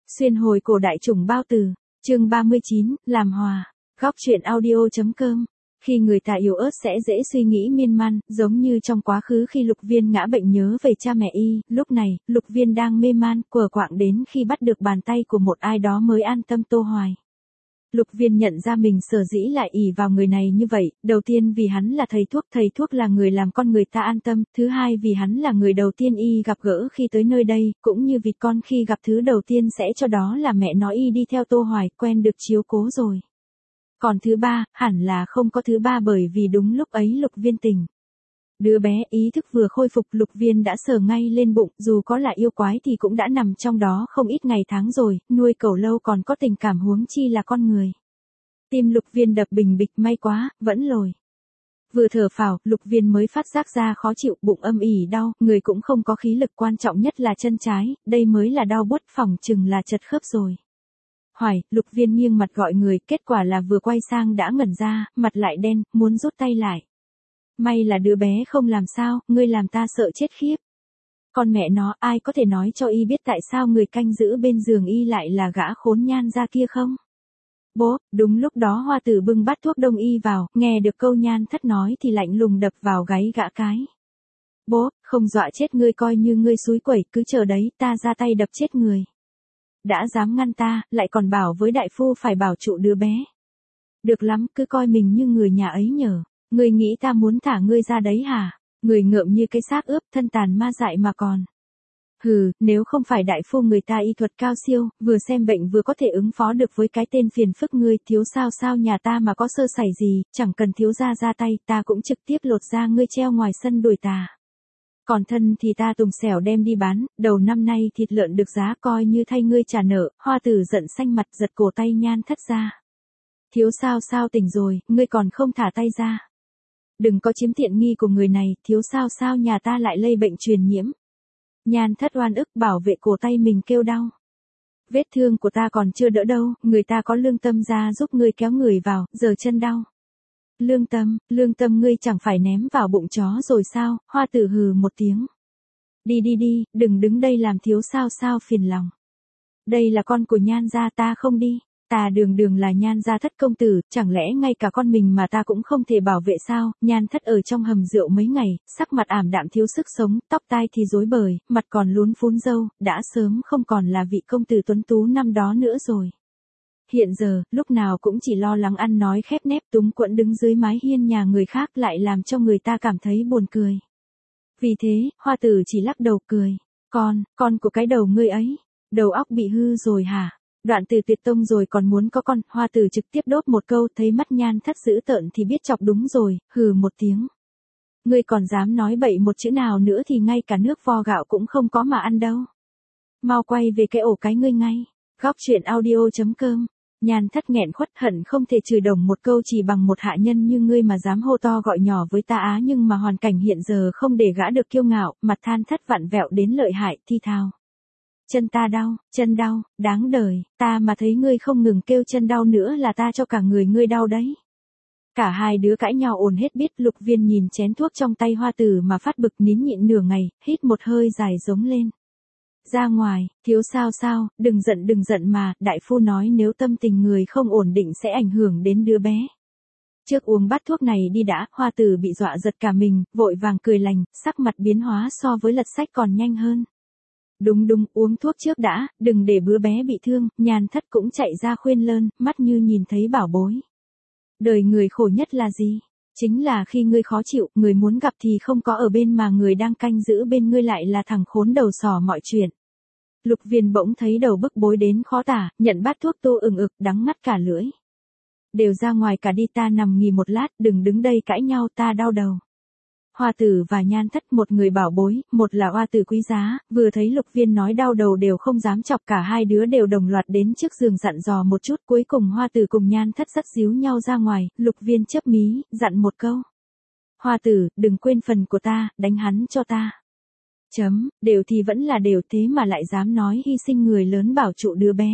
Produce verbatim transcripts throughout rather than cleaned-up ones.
Xuyên hồi cổ đại chủng bao tử, chương ba mươi chín, làm hòa, góc truyện audio.com. Khi người ta yếu ớt sẽ dễ suy nghĩ miên man, giống như trong quá khứ khi Lục Viên ngã bệnh nhớ về cha mẹ y, lúc này, Lục Viên đang mê man, quờ quạng đến khi bắt được bàn tay của một ai đó mới an tâm Tô Hoài. Lục Viên nhận ra mình sở dĩ lại ỷ vào người này như vậy, đầu tiên vì hắn là thầy thuốc, thầy thuốc là người làm con người ta an tâm, thứ hai vì hắn là người đầu tiên y gặp gỡ khi tới nơi đây, cũng như vịt con khi gặp thứ đầu tiên sẽ cho đó là mẹ nó y đi theo Tô Hoài, quen được chiếu cố rồi. Còn thứ ba, hẳn là không có thứ ba bởi vì đúng lúc ấy Lục Viên tỉnh. Đứa bé ý thức vừa khôi phục, Lục Viên đã sờ ngay lên bụng, dù có là yêu quái thì cũng đã nằm trong đó không ít ngày tháng rồi, nuôi cẩu lâu còn có tình cảm huống chi là con người. Tim Lục Viên đập bình bịch, may quá, vẫn lồi. Vừa thở phào, Lục Viên mới phát giác ra khó chịu, bụng âm ỉ đau, người cũng không có khí lực, quan trọng nhất là chân trái, đây mới là đau buốt, phỏng chừng là chật khớp rồi. Hoài, Lục Viên nghiêng mặt gọi người, kết quả là vừa quay sang đã ngẩn ra, mặt lại đen, muốn rút tay lại. May là đứa bé không làm sao, ngươi làm ta sợ chết khiếp. Con mẹ nó, ai có thể nói cho y biết tại sao người canh giữ bên giường y lại là gã khốn Nhan ra kia không? Bố, đúng lúc đó Hoa Tử bưng bát thuốc đông y vào, nghe được câu Nhan Thất nói thì lạnh lùng đập vào gáy gã cái. Bố, không dọa chết ngươi coi như ngươi xúi quẩy, cứ chờ đấy, ta ra tay đập chết người. Đã dám ngăn ta, lại còn bảo với đại phu phải bảo trụ đứa bé. Được lắm, cứ coi mình như người nhà ấy nhở. Ngươi nghĩ ta muốn thả ngươi ra đấy hả? Người ngợm như cái xác ướp, thân tàn ma dại mà còn. Hừ, nếu không phải đại phu người ta y thuật cao siêu, vừa xem bệnh vừa có thể ứng phó được với cái tên phiền phức ngươi, thiếu sao sao nhà ta mà có sơ sẩy gì, chẳng cần thiếu gia ra tay, ta cũng trực tiếp lột ra ngươi treo ngoài sân đuổi tà. Còn thân thì ta tùng xẻo đem đi bán, đầu năm nay thịt lợn được giá coi như thay ngươi trả nợ. Hoa Tử giận xanh mặt, giật cổ tay Nhan Thất ra. Thiếu sao sao tỉnh rồi, ngươi còn không thả tay ra. Đừng có chiếm tiện nghi của người này, thiếu sao sao nhà ta lại lây bệnh truyền nhiễm. Nhan Thất oan ức bảo vệ cổ tay mình kêu đau. Vết thương của ta còn chưa đỡ đâu, người ta có lương tâm ra giúp ngươi kéo người vào, giờ chân đau. Lương tâm, lương tâm ngươi chẳng phải ném vào bụng chó rồi sao? Hoa Tử hừ một tiếng. Đi đi đi, đừng đứng đây làm thiếu sao sao phiền lòng. Đây là con của Nhan gia, ta không đi. Ta đường đường là Nhan gia thất công tử, chẳng lẽ ngay cả con mình mà ta cũng không thể bảo vệ sao? Nhan Thất ở trong hầm rượu mấy ngày, sắc mặt ảm đạm thiếu sức sống, tóc tai thì rối bời, mặt còn lún phún râu, đã sớm không còn là vị công tử tuấn tú năm đó nữa rồi. Hiện giờ, lúc nào cũng chỉ lo lắng ăn nói khép nép, túng quẫn đứng dưới mái hiên nhà người khác, lại làm cho người ta cảm thấy buồn cười. Vì thế, Hoa Tử chỉ lắc đầu cười. Con, con của cái đầu ngươi ấy, đầu óc bị hư rồi hả? Đoạn Từ tuyệt tông rồi còn muốn có con. Hoa Tử trực tiếp đốt một câu, thấy mắt Nhan Thất dữ tợn thì biết chọc đúng rồi, hừ một tiếng. Ngươi còn dám nói bậy một chữ nào nữa thì ngay cả nước vo gạo cũng không có mà ăn đâu. Mau quay về cái ổ cái ngươi ngay. Góc truyện audio.com. Nhan Thất nghẹn khuất, hận không thể chửi đồng một câu chỉ bằng một hạ nhân như ngươi mà dám hô to gọi nhỏ với ta á, nhưng mà hoàn cảnh hiện giờ không để gã được kiêu ngạo, mặt Than Thất vặn vẹo đến lợi hại, thi thào. Chân ta đau, chân đau, đáng đời, ta mà thấy ngươi không ngừng kêu chân đau nữa là ta cho cả người ngươi đau đấy. Cả hai đứa cãi nhau ồn hết biết. Lục Viên nhìn chén thuốc trong tay Hoa Tử mà phát bực, nín nhịn nửa ngày, hít một hơi dài giống lên. Ra ngoài, thiếu sao sao, đừng giận đừng giận mà, đại phu nói nếu tâm tình người không ổn định sẽ ảnh hưởng đến đứa bé. Trước uống bát thuốc này đi đã. Hoa Tử bị dọa giật cả mình, vội vàng cười lành, sắc mặt biến hóa so với lật sách còn nhanh hơn. Đúng đúng, uống thuốc trước đã, đừng để đứa bé bị thương. Nhan Thất cũng chạy ra khuyên lơn, mắt như nhìn thấy bảo bối. Đời người khổ nhất là gì? Chính là khi ngươi khó chịu, người muốn gặp thì không có ở bên mà người đang canh giữ bên ngươi lại là thằng khốn đầu sỏ mọi chuyện. Lục Viên bỗng thấy đầu bức bối đến khó tả, nhận bát thuốc tô ừng ực, đắng ngắt cả lưỡi. Đều ra ngoài cả đi, ta nằm nghỉ một lát, đừng đứng đây cãi nhau, ta đau đầu. Hoa Tử và Nhan Thất, một người bảo bối, một là oa tử quý giá, vừa thấy Lục Viên nói đau đầu đều không dám chọc, cả hai đứa đều đồng loạt đến trước giường dặn dò một chút, cuối cùng Hoa Tử cùng Nhan Thất dắt díu nhau ra ngoài. Lục Viên chớp mí, dặn một câu. Hoa Tử, đừng quên phần của ta, đánh hắn cho ta. Chấm, đều thì vẫn là đều, thế mà lại dám nói hy sinh người lớn bảo trụ đứa bé.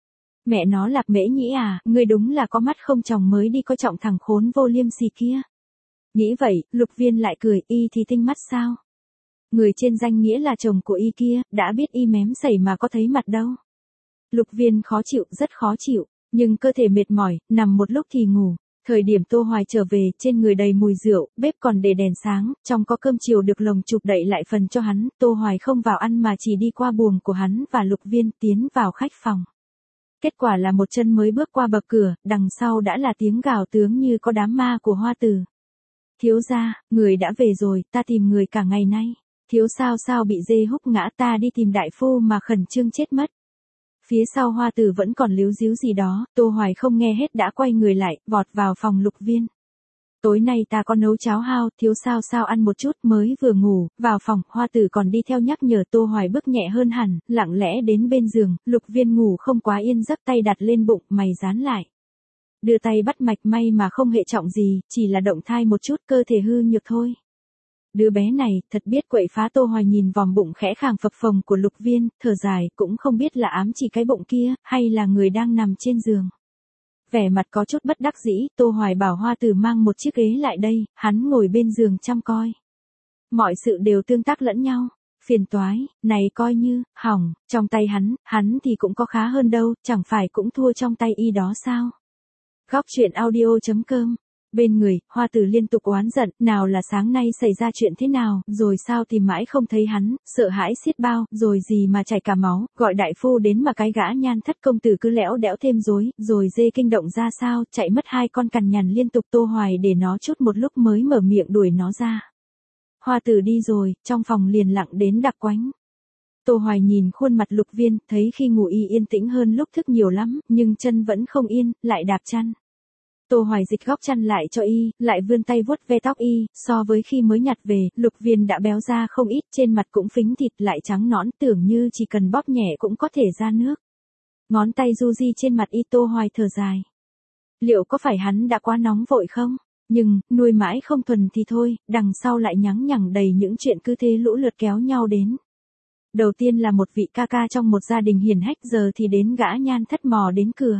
Mẹ nó Lạc Mễ Nhĩ à, ngươi đúng là có mắt không tròng mới đi coi trọng thằng khốn vô liêm sỉ kia. Nghĩ vậy, Lục Viên lại cười, y thì tinh mắt sao? Người trên danh nghĩa là chồng của y kia, đã biết y mém sẩy mà có thấy mặt đâu. Lục Viên khó chịu, rất khó chịu, nhưng cơ thể mệt mỏi, nằm một lúc thì ngủ. Thời điểm Tô Hoài trở về, trên người đầy mùi rượu, bếp còn để đèn sáng, trong có cơm chiều được lồng chụp đậy lại phần cho hắn, Tô Hoài không vào ăn mà chỉ đi qua buồng của hắn và Lục Viên tiến vào khách phòng. Kết quả là một chân mới bước qua bậc cửa, đằng sau đã là tiếng gào tướng như có đám ma của Hoa Tử. Thiếu gia, người đã về rồi, ta tìm người cả ngày nay. Thiếu sao sao bị dê húc ngã, ta đi tìm đại phu mà khẩn trương chết mất. Phía sau Hoa Tử vẫn còn líu díu gì đó, Tô Hoài không nghe hết đã quay người lại, vọt vào phòng Lục Viên. Tối nay ta có nấu cháo hao, thiếu sao sao ăn một chút, mới vừa ngủ, vào phòng, Hoa Tử còn đi theo nhắc nhở. Tô Hoài bước nhẹ hơn hẳn, lặng lẽ đến bên giường, Lục Viên ngủ không quá yên giấc, tay đặt lên bụng, mày dán lại. Đưa tay bắt mạch, may mà không hệ trọng gì, chỉ là động thai một chút, cơ thể hư nhược thôi. Đứa bé này, thật biết quậy phá. Tô Hoài nhìn vòng bụng khẽ khàng phập phồng của Lục Viên, thở dài, cũng không biết là ám chỉ cái bụng kia, hay là người đang nằm trên giường. Vẻ mặt có chút bất đắc dĩ, Tô Hoài bảo Hoa Tử mang một chiếc ghế lại đây, hắn ngồi bên giường chăm coi. Mọi sự đều tương tác lẫn nhau, phiền toái, này coi như, hỏng, trong tay hắn, hắn thì cũng có khá hơn đâu, chẳng phải cũng thua trong tay y đó sao. Góc truyện audio chấm com. Bên người, Hoa Tử liên tục oán giận, nào là sáng nay xảy ra chuyện thế nào, rồi sao tìm mãi không thấy hắn, sợ hãi xiết bao, rồi gì mà chảy cả máu, gọi đại phu đến mà cái gã Nhan Thất công tử cứ lẽo đẽo thêm rối, rồi dê kinh động ra sao, chạy mất hai con cằn nhằn liên tục. Tô Hoài để nó chút một lúc mới mở miệng đuổi nó ra. Hoa Tử đi rồi, trong phòng liền lặng đến đặc quánh. Tô Hoài nhìn khuôn mặt Lục Viên, thấy khi ngủ y yên tĩnh hơn lúc thức nhiều lắm, nhưng chân vẫn không yên, lại đạp chăn. Tô Hoài dịch góc chăn lại cho y, lại vươn tay vuốt ve tóc y, so với khi mới nhặt về, Lục Viên đã béo ra không ít, trên mặt cũng phính thịt lại trắng nõn, tưởng như chỉ cần bóp nhẹ cũng có thể ra nước. Ngón tay du di trên mặt y. Tô Hoài thở dài. Liệu có phải hắn đã quá nóng vội không? Nhưng, nuôi mãi không thuần thì thôi, đằng sau lại nhắng nhằng đầy những chuyện cứ thế lũ lượt kéo nhau đến. Đầu tiên là một vị ca ca trong một gia đình hiển hách, giờ thì đến gã Nhan Thất mò đến cửa.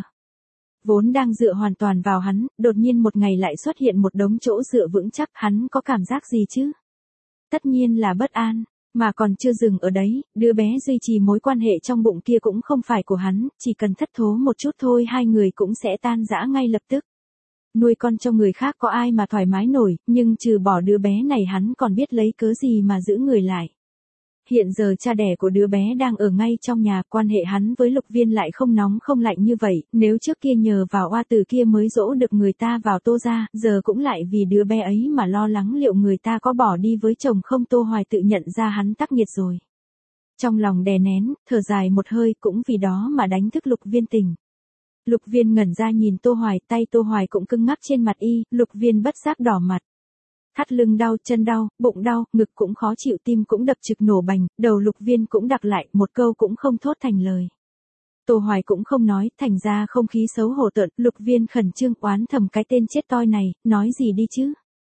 Vốn đang dựa hoàn toàn vào hắn, đột nhiên một ngày lại xuất hiện một đống chỗ dựa vững chắc, hắn có cảm giác gì chứ? Tất nhiên là bất an, mà còn chưa dừng ở đấy, đứa bé duy trì mối quan hệ trong bụng kia cũng không phải của hắn, chỉ cần thất thố một chút thôi hai người cũng sẽ tan rã ngay lập tức. Nuôi con cho người khác có ai mà thoải mái nổi, nhưng trừ bỏ đứa bé này hắn còn biết lấy cớ gì mà giữ người lại. Hiện giờ cha đẻ của đứa bé đang ở ngay trong nhà, quan hệ hắn với Lục Viên lại không nóng không lạnh như vậy, nếu trước kia nhờ vào Hoa Tử kia mới dỗ được người ta vào Tô gia, giờ cũng lại vì đứa bé ấy mà lo lắng liệu người ta có bỏ đi với chồng không. Tô Hoài tự nhận ra hắn tắc nghiệt rồi. Trong lòng đè nén, thở dài một hơi, cũng vì đó mà đánh thức Lục Viên tỉnh. Lục Viên ngẩn ra nhìn Tô Hoài, tay Tô Hoài cũng cứng ngắc trên mặt y, Lục Viên bất giác đỏ mặt. Thắt lưng đau, chân đau, bụng đau, ngực cũng khó chịu, tim cũng đập trực nổ bành, đầu Lục Viên cũng đặc lại, một câu cũng không thốt thành lời. Tô Hoài cũng không nói, thành ra không khí xấu hổ tợn. Lục Viên khẩn trương oán thầm cái tên chết toi này, nói gì đi chứ?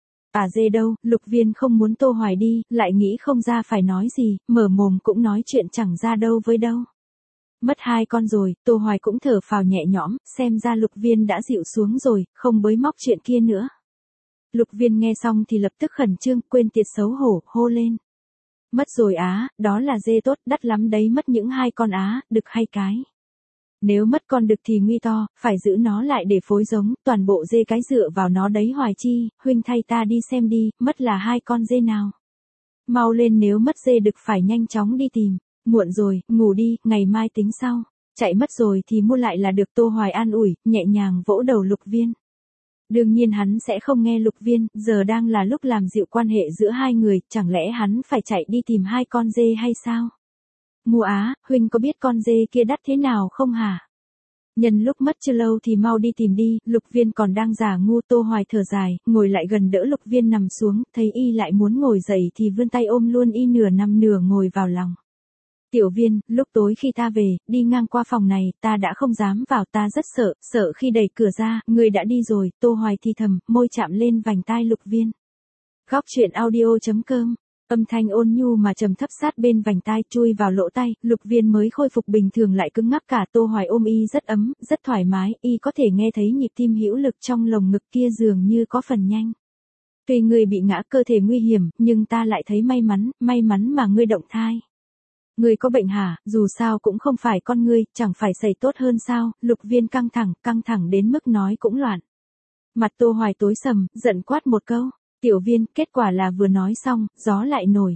À dê đâu, Lục Viên không muốn Tô Hoài đi, lại nghĩ không ra phải nói gì, mở mồm cũng nói chuyện chẳng ra đâu với đâu. Mất hai con rồi, Tô Hoài cũng thở phào nhẹ nhõm, xem ra Lục Viên đã dịu xuống rồi, không bới móc chuyện kia nữa. Lục Viên nghe xong thì lập tức khẩn trương, quên tiệt xấu hổ, hô lên. Mất rồi á, đó là dê tốt, đắt lắm đấy, mất những hai con á, đực hay cái. Nếu mất con đực thì nguy to, phải giữ nó lại để phối giống, toàn bộ dê cái dựa vào nó đấy. Hoài Chi, huynh thay ta đi xem đi, mất là hai con dê nào. Mau lên, nếu mất dê đực phải nhanh chóng đi tìm. Muộn rồi, ngủ đi, ngày mai tính sau. Chạy mất rồi thì mua lại là được. Tô Hoài an ủi, nhẹ nhàng vỗ đầu Lục Viên. Đương nhiên hắn sẽ không nghe Lục Viên, giờ đang là lúc làm dịu quan hệ giữa hai người, chẳng lẽ hắn phải chạy đi tìm hai con dê hay sao? Mua á, huynh có biết con dê kia đắt thế nào không hả? Nhân lúc mất chưa lâu thì mau đi tìm đi. Lục Viên còn đang giả ngu. Tô Hoài thở dài, ngồi lại gần đỡ Lục Viên nằm xuống, thấy y lại muốn ngồi dậy thì vươn tay ôm luôn y, nửa nằm nửa ngồi vào lòng. Tiểu Viên, lúc tối khi ta về, đi ngang qua phòng này, ta đã không dám vào, ta rất sợ, sợ khi đẩy cửa ra, người đã đi rồi. Tô Hoài thì thầm, môi chạm lên vành tai Lục Viên. Góc truyện audio chấm com. Âm thanh ôn nhu mà trầm thấp sát bên vành tai, chui vào lỗ tai, Lục Viên mới khôi phục bình thường lại cứng ngắc cả. Tô Hoài ôm y rất ấm, rất thoải mái, y có thể nghe thấy nhịp tim hữu lực trong lồng ngực kia dường như có phần nhanh. Tuy ngươi bị ngã, cơ thể nguy hiểm, nhưng ta lại thấy may mắn, may mắn mà ngươi động thai. Ngươi có bệnh hả, dù sao cũng không phải con ngươi, chẳng phải xảy tốt hơn sao, Lục Viên căng thẳng, căng thẳng đến mức nói cũng loạn. Mặt Tô Hoài tối sầm, giận quát một câu, Tiểu Viên, kết quả là vừa nói xong, gió lại nổi.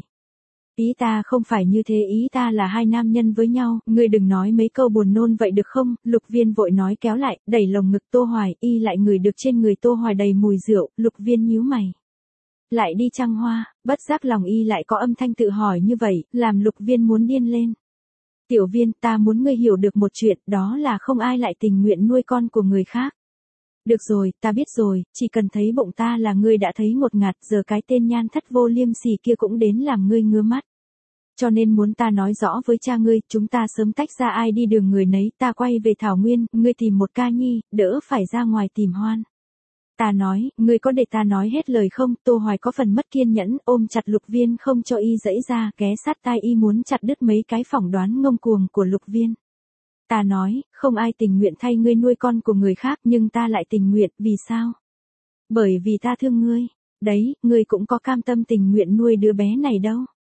Ý ta không phải như thế, ý ta là hai nam nhân với nhau, ngươi đừng nói mấy câu buồn nôn vậy được không, Lục Viên vội nói kéo lại, đẩy lồng ngực Tô Hoài, y lại ngửi được trên người Tô Hoài đầy mùi rượu, Lục Viên nhíu mày. Lại đi trăng hoa, bất giác lòng y lại có âm thanh tự hỏi như vậy, làm Lục Viên muốn điên lên. Tiểu Viên, ta muốn ngươi hiểu được một chuyện, đó là không ai lại tình nguyện nuôi con của người khác. Được rồi, ta biết rồi, chỉ cần thấy bụng ta là ngươi đã thấy ngột ngạt, giờ cái tên nhan thất vô liêm sỉ kia cũng đến làm ngươi ngứa mắt. Cho nên muốn ta nói rõ với cha ngươi, chúng ta sớm tách ra, ai đi đường người nấy, ta quay về Thảo Nguyên, ngươi tìm một ca nhi, đỡ phải ra ngoài tìm hoan. Ta nói, ngươi có để ta nói hết lời không? Tô Hoài có phần mất kiên nhẫn, ôm chặt Lục Viên không cho y dãy ra, ghé sát tai y muốn chặt đứt mấy cái phỏng đoán ngông cuồng của Lục Viên. Ta nói, không ai tình nguyện thay ngươi nuôi con của người khác, nhưng ta lại tình nguyện, vì sao? Bởi vì ta thương ngươi. Đấy, ngươi cũng có cam tâm tình nguyện nuôi đứa bé này đâu.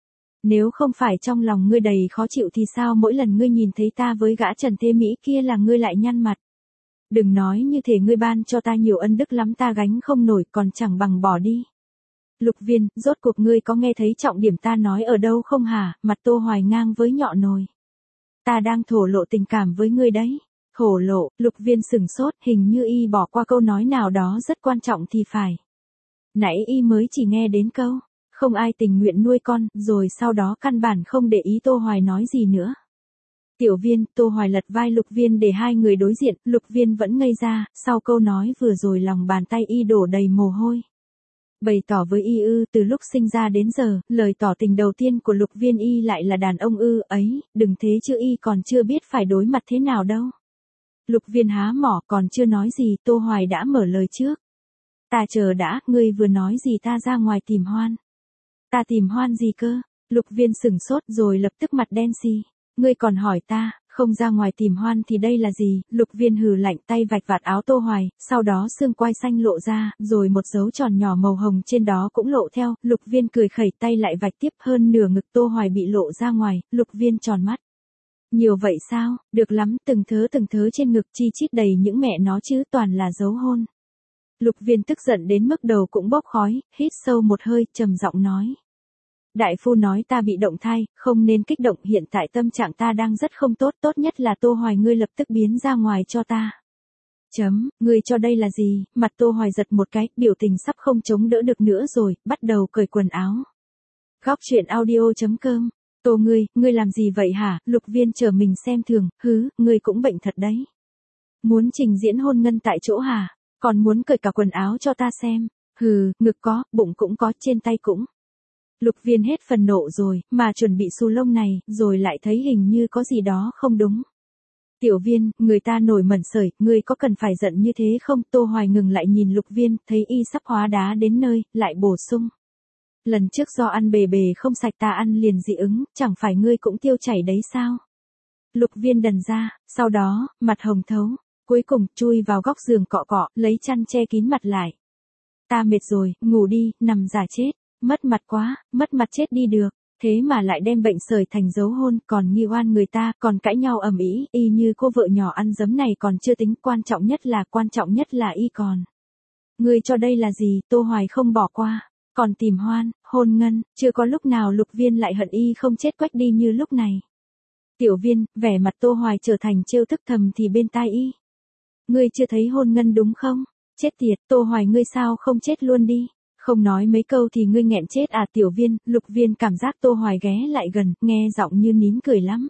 Nếu không phải trong lòng ngươi đầy khó chịu thì sao mỗi lần ngươi nhìn thấy ta với gã Trần Thế Mỹ kia là ngươi lại nhăn mặt. Đừng nói như thể ngươi ban cho ta nhiều ân đức lắm, ta gánh không nổi, còn chẳng bằng bỏ đi. Lục Viên, rốt cuộc ngươi có nghe thấy trọng điểm ta nói ở đâu không hả? Mặt Tô Hoài ngang với nhọ nồi. Ta đang thổ lộ tình cảm với ngươi đấy. Thổ lộ, Lục Viên sừng sốt, hình như y bỏ qua câu nói nào đó rất quan trọng thì phải. Nãy y mới chỉ nghe đến câu, không ai tình nguyện nuôi con, rồi sau đó căn bản không để ý Tô Hoài nói gì nữa. Tiểu Viên, Tô Hoài lật vai Lục Viên để hai người đối diện, Lục Viên vẫn ngây ra, sau câu nói vừa rồi lòng bàn tay y đổ đầy mồ hôi. Bày tỏ với y ư, từ lúc sinh ra đến giờ, lời tỏ tình đầu tiên của Lục Viên y lại là đàn ông ư, ấy, đừng thế chứ y còn chưa biết phải đối mặt thế nào đâu. Lục Viên há mỏ còn chưa nói gì, Tô Hoài đã mở lời trước. Ta chờ đã, ngươi vừa nói gì ta ra ngoài tìm hoan. Ta tìm hoan gì cơ? Lục Viên sừng sốt rồi lập tức mặt đen xì. Ngươi còn hỏi ta, không ra ngoài tìm hoan thì đây là gì? Lục Viên hừ lạnh, tay vạch vạt áo Tô Hoài, sau đó xương quai xanh lộ ra, rồi một dấu tròn nhỏ màu hồng trên đó cũng lộ theo, Lục Viên cười khẩy tay lại vạch tiếp, hơn nửa ngực Tô Hoài bị lộ ra ngoài, Lục Viên tròn mắt. Nhiều vậy sao? Được lắm, từng thớ từng thớ trên ngực chi chít đầy những mẹ nó chứ, toàn là dấu hôn. Lục Viên tức giận đến mức đầu cũng bốc khói, hít sâu một hơi, trầm giọng nói. Đại phu nói ta bị động thai, không nên kích động, hiện tại tâm trạng ta đang rất không tốt, tốt nhất là Tô Hoài ngươi lập tức biến ra ngoài cho ta. Chấm, ngươi cho đây là gì? Mặt Tô Hoài giật một cái, biểu tình sắp không chống đỡ được nữa rồi, bắt đầu cởi quần áo. Góc truyện audio chấm com. Tô ngươi, ngươi làm gì vậy hả? Lục Viên chờ mình xem thường, hứ, ngươi cũng bệnh thật đấy. Muốn trình diễn hôn nhân tại chỗ hả? Còn muốn cởi cả quần áo cho ta xem. Hừ, ngực có, bụng cũng có, trên tay cũng. Lục Viên hết phần nộ rồi, mà chuẩn bị xù lông này, rồi lại thấy hình như có gì đó không đúng. Tiểu Viên, người ta nổi mẩn sởi, ngươi có cần phải giận như thế không? Tô Hoài ngừng lại nhìn Lục Viên, thấy y sắp hóa đá đến nơi, lại bổ sung. Lần trước do ăn bề bề không sạch ta ăn liền dị ứng, chẳng phải ngươi cũng tiêu chảy đấy sao? Lục Viên đần ra, sau đó, mặt hồng thấu, cuối cùng chui vào góc giường cọ cọ, lấy chăn che kín mặt lại. Ta mệt rồi, ngủ đi, nằm giả chết. Mất mặt quá, mất mặt chết đi được, thế mà lại đem bệnh sởi thành dấu hôn, còn nghi oan người ta, còn cãi nhau ầm ĩ, y như cô vợ nhỏ ăn dấm này còn chưa tính, quan trọng nhất là, quan trọng nhất là y còn. Ngươi cho đây là gì? Tô Hoài không bỏ qua, còn tìm hoan, hôn ngân, chưa có lúc nào Lục Viên lại hận y không chết quách đi như lúc này. Tiểu Viên, vẻ mặt Tô Hoài trở thành trêu thức thầm thì bên tai y. Ngươi chưa thấy hôn ngân đúng không? Chết tiệt, Tô Hoài ngươi sao không chết luôn đi? Không nói mấy câu thì ngươi nghẹn chết à? Tiểu Viên, Lục Viên cảm giác Tô Hoài ghé lại gần, nghe giọng như nín cười lắm.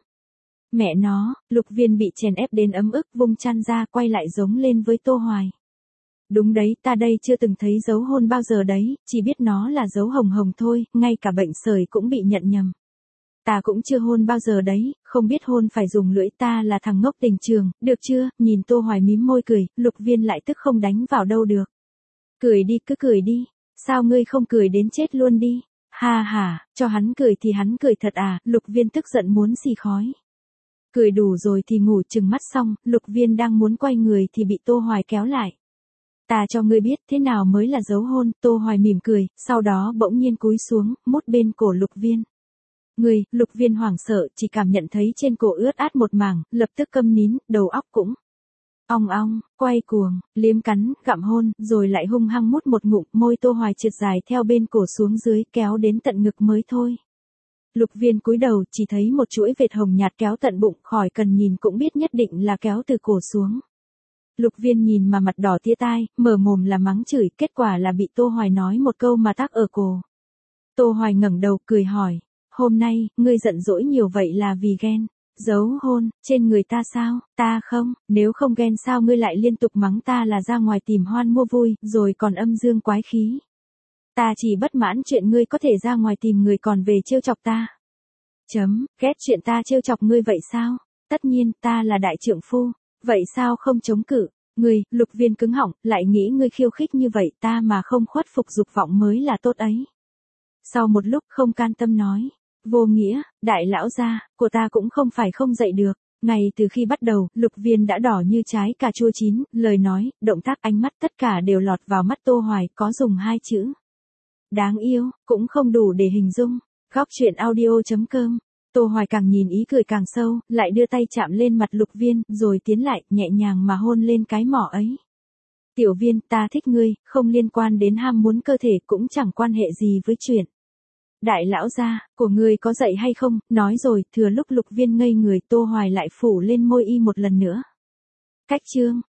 Mẹ nó, Lục Viên bị chèn ép đến ấm ức, vung chăn ra quay lại giống lên với Tô Hoài. Đúng đấy, ta đây chưa từng thấy dấu hôn bao giờ đấy, chỉ biết nó là dấu hồng hồng thôi, ngay cả bệnh sởi cũng bị nhận nhầm. Ta cũng chưa hôn bao giờ đấy, không biết hôn phải dùng lưỡi, ta là thằng ngốc tình trường, được chưa? Nhìn Tô Hoài mím môi cười, Lục Viên lại tức không đánh vào đâu được. Cười đi, cứ cười đi. Sao ngươi không cười đến chết luôn đi? Ha ha, cho hắn cười thì hắn cười thật à? Lục Viên tức giận muốn xì khói. Cười đủ rồi thì ngủ, chừng mắt xong, Lục Viên đang muốn quay người thì bị Tô Hoài kéo lại. Ta cho ngươi biết thế nào mới là dấu hôn. Tô Hoài mỉm cười, sau đó bỗng nhiên cúi xuống, mút bên cổ Lục Viên. Người, Lục Viên hoảng sợ, chỉ cảm nhận thấy trên cổ ướt át một mảng, lập tức câm nín, đầu óc cũng ong ong, quay cuồng, liếm cắn, gặm hôn, rồi lại hung hăng mút một ngụm, môi Tô Hoài trượt dài theo bên cổ xuống dưới, kéo đến tận ngực mới thôi. Lục Viên cúi đầu, chỉ thấy một chuỗi vệt hồng nhạt kéo tận bụng, khỏi cần nhìn cũng biết nhất định là kéo từ cổ xuống. Lục Viên nhìn mà mặt đỏ tía tai, mở mồm là mắng chửi, kết quả là bị Tô Hoài nói một câu mà tắc ở cổ. Tô Hoài ngẩng đầu, cười hỏi, hôm nay, ngươi giận dỗi nhiều vậy là vì ghen, giấu hôn, trên người ta sao, ta không, nếu không ghen sao ngươi lại liên tục mắng ta là ra ngoài tìm hoan mua vui, rồi còn âm dương quái khí. Ta chỉ bất mãn chuyện ngươi có thể ra ngoài tìm người còn về trêu chọc ta. Chấm, ghét chuyện ta trêu chọc ngươi vậy sao? Tất nhiên, ta là đại trượng phu, vậy sao không chống cự? Ngươi, Lục Viên cứng họng, lại nghĩ ngươi khiêu khích như vậy, ta mà không khuất phục dục vọng mới là tốt ấy. Sau một lúc không can tâm nói, vô nghĩa, đại lão gia, của ta cũng không phải không dậy được. Ngay từ khi bắt đầu, Lục Viên đã đỏ như trái cà chua chín, lời nói, động tác, ánh mắt tất cả đều lọt vào mắt Tô Hoài, có dùng hai chữ. Đáng yêu, cũng không đủ để hình dung. Góc truyện audio chấm com. Tô Hoài càng nhìn ý cười càng sâu, lại đưa tay chạm lên mặt Lục Viên, rồi tiến lại, nhẹ nhàng mà hôn lên cái mỏ ấy. Tiểu Viên, ta thích ngươi, không liên quan đến ham muốn cơ thể, cũng chẳng quan hệ gì với chuyện. Đại lão gia, của ngươi có dậy hay không? Nói rồi, thừa lúc Lục Viên ngây người, Tô Hoài lại phủ lên môi y một lần nữa. Cách chương.